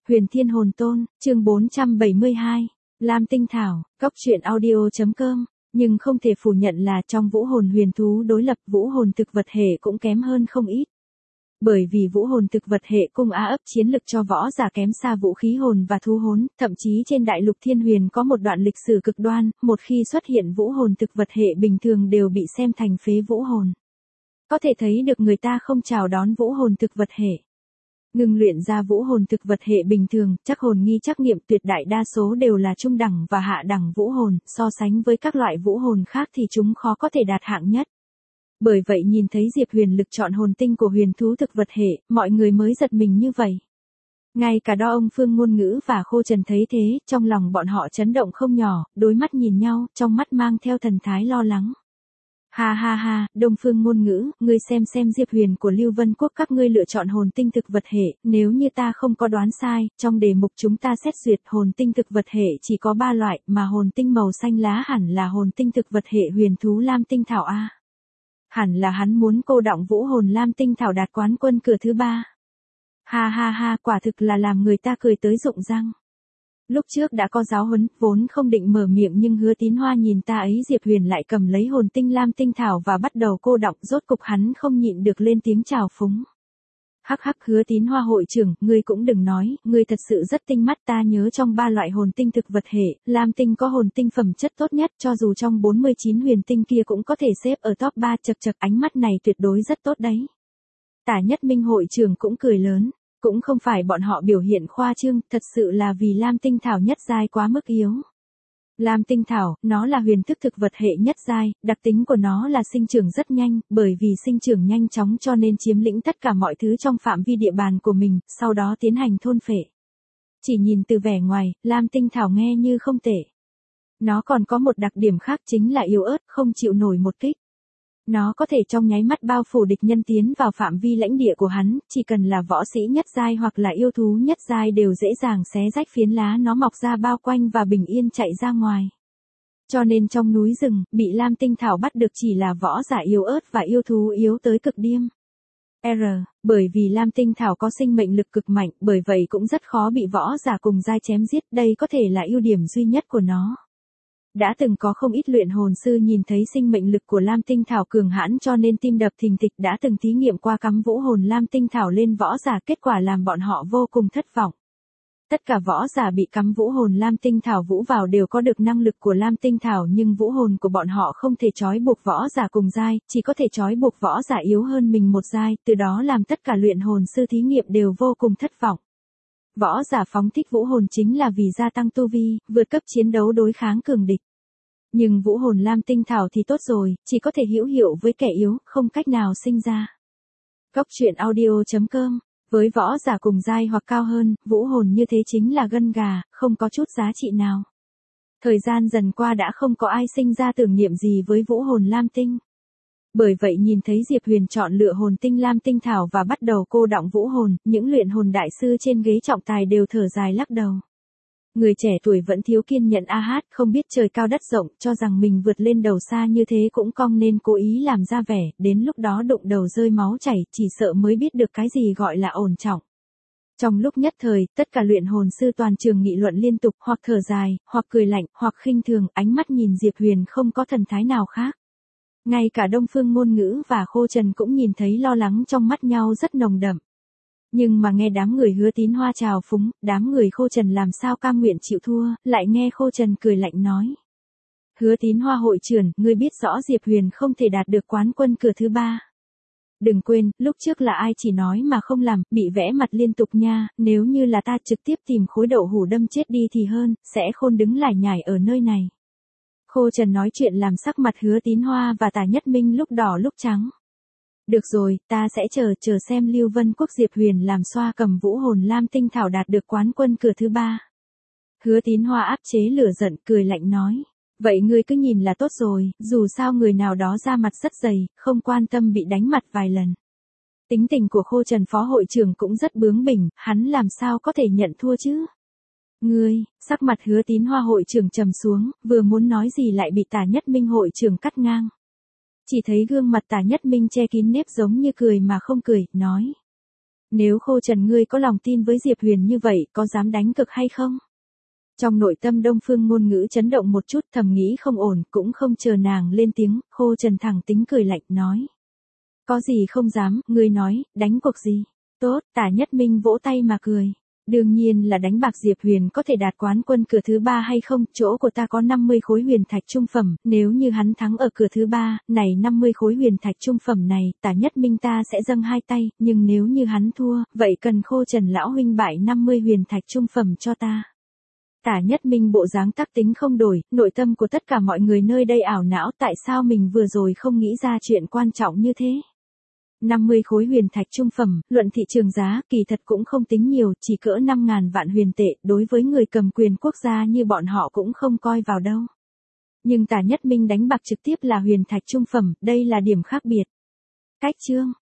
Huyền Thiên Hồn Tôn, chương 472, Lam Tinh Thảo, Cốc truyện audio.com, nhưng không thể phủ nhận là trong vũ hồn huyền thú đối lập vũ hồn thực vật hệ cũng kém hơn không ít. Bởi vì vũ hồn thực vật hệ cung á ấp chiến lực cho võ giả kém xa vũ khí hồn và thú hồn, thậm chí trên đại lục thiên huyền có một đoạn lịch sử cực đoan, một khi xuất hiện vũ hồn thực vật hệ bình thường đều bị xem thành phế vũ hồn. Có thể thấy được người ta không chào đón vũ hồn thực vật hệ. Ngừng luyện ra vũ hồn thực vật hệ bình thường, chắc hồn nghi trắc nghiệm tuyệt đại đa số đều là trung đẳng và hạ đẳng vũ hồn, so sánh với các loại vũ hồn khác thì chúng khó có thể đạt hạng nhất. Bởi vậy nhìn thấy Diệp Huyền lực chọn hồn tinh của huyền thú thực vật hệ, mọi người mới giật mình như vậy. Ngay cả Đo Ông Phương Ngôn Ngữ và Khô Trần thấy thế, trong lòng bọn họ chấn động không nhỏ, đối mắt nhìn nhau, trong mắt mang theo thần thái lo lắng. Ha ha ha, Đông Phương Ngôn Ngữ, ngươi xem Diệp Huyền của Lưu Vân Quốc các ngươi lựa chọn hồn tinh thực vật hệ, nếu như ta không có đoán sai, trong đề mục chúng ta xét duyệt hồn tinh thực vật hệ chỉ có 3 loại, mà hồn tinh màu xanh lá hẳn là hồn tinh thực vật hệ huyền thú Lam Tinh Thảo A. Hẳn là hắn muốn cô đọng vũ hồn Lam Tinh Thảo đạt quán quân cửa thứ 3. Ha ha ha, quả thực là làm người ta cười tới rụng răng. Lúc trước đã có giáo huấn, vốn không định mở miệng nhưng Hứa Tín Hoa nhìn ta ấy Diệp Huyền lại cầm lấy hồn tinh Lam Tinh Thảo và bắt đầu cô đọng, rốt cục hắn không nhịn được lên tiếng chào phúng. Hắc hắc, Hứa Tín Hoa hội trưởng, ngươi cũng đừng nói, ngươi thật sự rất tinh mắt, ta nhớ trong 3 loại hồn tinh thực vật hệ, Lam Tinh có hồn tinh phẩm chất tốt nhất, cho dù trong 49 huyền tinh kia cũng có thể xếp ở top 3, chật chật, ánh mắt này tuyệt đối rất tốt đấy. Tả Nhất Minh hội trưởng cũng cười lớn. Cũng không phải bọn họ biểu hiện khoa trương, thật sự là vì Lam Tinh Thảo nhất giai quá mức yếu. Lam Tinh Thảo, nó là huyền thức thực vật hệ nhất giai, đặc tính của nó là sinh trưởng rất nhanh, bởi vì sinh trưởng nhanh chóng cho nên chiếm lĩnh tất cả mọi thứ trong phạm vi địa bàn của mình, sau đó tiến hành thôn phệ. Chỉ nhìn từ vẻ ngoài, Lam Tinh Thảo nghe như không tệ. Nó còn có một đặc điểm khác chính là yếu ớt, không chịu nổi một kích. Nó có thể trong nháy mắt bao phủ địch nhân tiến vào phạm vi lãnh địa của hắn, chỉ cần là võ sĩ nhất giai hoặc là yêu thú nhất giai đều dễ dàng xé rách phiến lá nó mọc ra bao quanh và bình yên chạy ra ngoài. Cho nên trong núi rừng, bị Lam Tinh Thảo bắt được chỉ là võ giả yếu ớt và yêu thú yếu tới cực điểm. Bởi vì Lam Tinh Thảo có sinh mệnh lực cực mạnh, bởi vậy cũng rất khó bị võ giả cùng giai chém giết, đây có thể là ưu điểm duy nhất của nó. Đã từng có không ít luyện hồn sư nhìn thấy sinh mệnh lực của Lam Tinh Thảo cường hãn cho nên tim đập thình thịch, đã từng thí nghiệm qua cắm vũ hồn Lam Tinh Thảo lên võ giả, kết quả làm bọn họ vô cùng thất vọng. Tất cả võ giả bị cắm vũ hồn Lam Tinh Thảo vũ vào đều có được năng lực của Lam Tinh Thảo nhưng vũ hồn của bọn họ không thể trói buộc võ giả cùng giai, chỉ có thể trói buộc võ giả yếu hơn mình một giai, từ đó làm tất cả luyện hồn sư thí nghiệm đều vô cùng thất vọng. Võ giả phóng thích vũ hồn chính là vì gia tăng tu vi, vượt cấp chiến đấu đối kháng cường địch. Nhưng vũ hồn Lam Tinh Thảo thì tốt rồi, chỉ có thể hữu hiệu với kẻ yếu, không cách nào sinh ra. Cốc truyện audio.com, với võ giả cùng giai hoặc cao hơn, vũ hồn như thế chính là gân gà, không có chút giá trị nào. Thời gian dần qua đã không có ai sinh ra tưởng niệm gì với vũ hồn Lam Tinh. Bởi vậy nhìn thấy Diệp Huyền chọn lựa hồn tinh Lam Tinh Thảo và bắt đầu cô đọng vũ hồn, những luyện hồn đại sư trên ghế trọng tài đều thở dài lắc đầu. Người trẻ tuổi vẫn thiếu kiên nhẫn không biết trời cao đất rộng, cho rằng mình vượt lên đầu xa như thế cũng cong nên cố ý làm ra vẻ, đến lúc đó đụng đầu rơi máu chảy, chỉ sợ mới biết được cái gì gọi là ổn trọng. Trong lúc nhất thời, tất cả luyện hồn sư toàn trường nghị luận liên tục, hoặc thở dài, hoặc cười lạnh, hoặc khinh thường, ánh mắt nhìn Diệp Huyền không có thần thái nào khác. Ngay cả Đông Phương Ngôn Ngữ và Khô Trần cũng nhìn thấy lo lắng trong mắt nhau rất nồng đậm. Nhưng mà nghe đám người Hứa Tín Hoa chào phúng, đám người Khô Trần làm sao cam nguyện chịu thua, lại nghe Khô Trần cười lạnh nói. Hứa Tín Hoa hội trưởng, ngươi biết rõ Diệp Huyền không thể đạt được quán quân cửa thứ 3. Đừng quên, lúc trước là ai chỉ nói mà không làm, bị vẽ mặt liên tục nha, nếu như là ta trực tiếp tìm khối đậu hủ đâm chết đi thì hơn, sẽ khôn đứng lải nhải ở nơi này. Khô Trần nói chuyện làm sắc mặt Hứa Tín Hoa và Tả Nhất Minh lúc đỏ lúc trắng. Được rồi, ta sẽ chờ xem Lưu Vân Quốc Diệp Huyền làm xoa cầm vũ hồn Lam Tinh Thảo đạt được quán quân cửa thứ 3. Hứa Tín Hoa áp chế lửa giận, cười lạnh nói. Vậy ngươi cứ nhìn là tốt rồi, dù sao người nào đó ra mặt rất dày, không quan tâm bị đánh mặt vài lần. Tính tình của Khô Trần phó hội trưởng cũng rất bướng bỉnh, hắn làm sao có thể nhận thua chứ? Ngươi, sắc mặt Hứa Tín Hoa hội trưởng trầm xuống, vừa muốn nói gì lại bị Tả Nhất Minh hội trưởng cắt ngang. Chỉ thấy gương mặt Tả Nhất Minh che kín nếp giống như cười mà không cười, nói. Nếu Khô Trần ngươi có lòng tin với Diệp Huyền như vậy, có dám đánh cực hay không? Trong nội tâm Đông Phương Ngôn Ngữ chấn động một chút, thầm nghĩ không ổn, cũng không chờ nàng lên tiếng, Khô Trần thẳng tính cười lạnh nói. Có gì không dám, ngươi nói, đánh cuộc gì? Tốt, Tả Nhất Minh vỗ tay mà cười. Đương nhiên là đánh bạc Diệp Huyền có thể đạt quán quân cửa thứ 3 hay không, chỗ của ta có 50 khối huyền thạch trung phẩm, nếu như hắn thắng ở cửa thứ 3, này 50 khối huyền thạch trung phẩm này, Tả Nhất Minh ta sẽ dâng hai tay, nhưng nếu như hắn thua, vậy cần Khô Trần lão huynh bại 50 huyền thạch trung phẩm cho ta. Tả Nhất Minh bộ dáng tắc tính không đổi, nội tâm của tất cả mọi người nơi đây ảo não tại sao mình vừa rồi không nghĩ ra chuyện quan trọng như thế. 50 khối huyền thạch trung phẩm, luận thị trường giá, kỳ thật cũng không tính nhiều, chỉ cỡ 5.000 vạn huyền tệ, đối với người cầm quyền quốc gia như bọn họ cũng không coi vào đâu. Nhưng Tả Nhất Minh đánh bạc trực tiếp là huyền thạch trung phẩm, đây là điểm khác biệt. Cách chương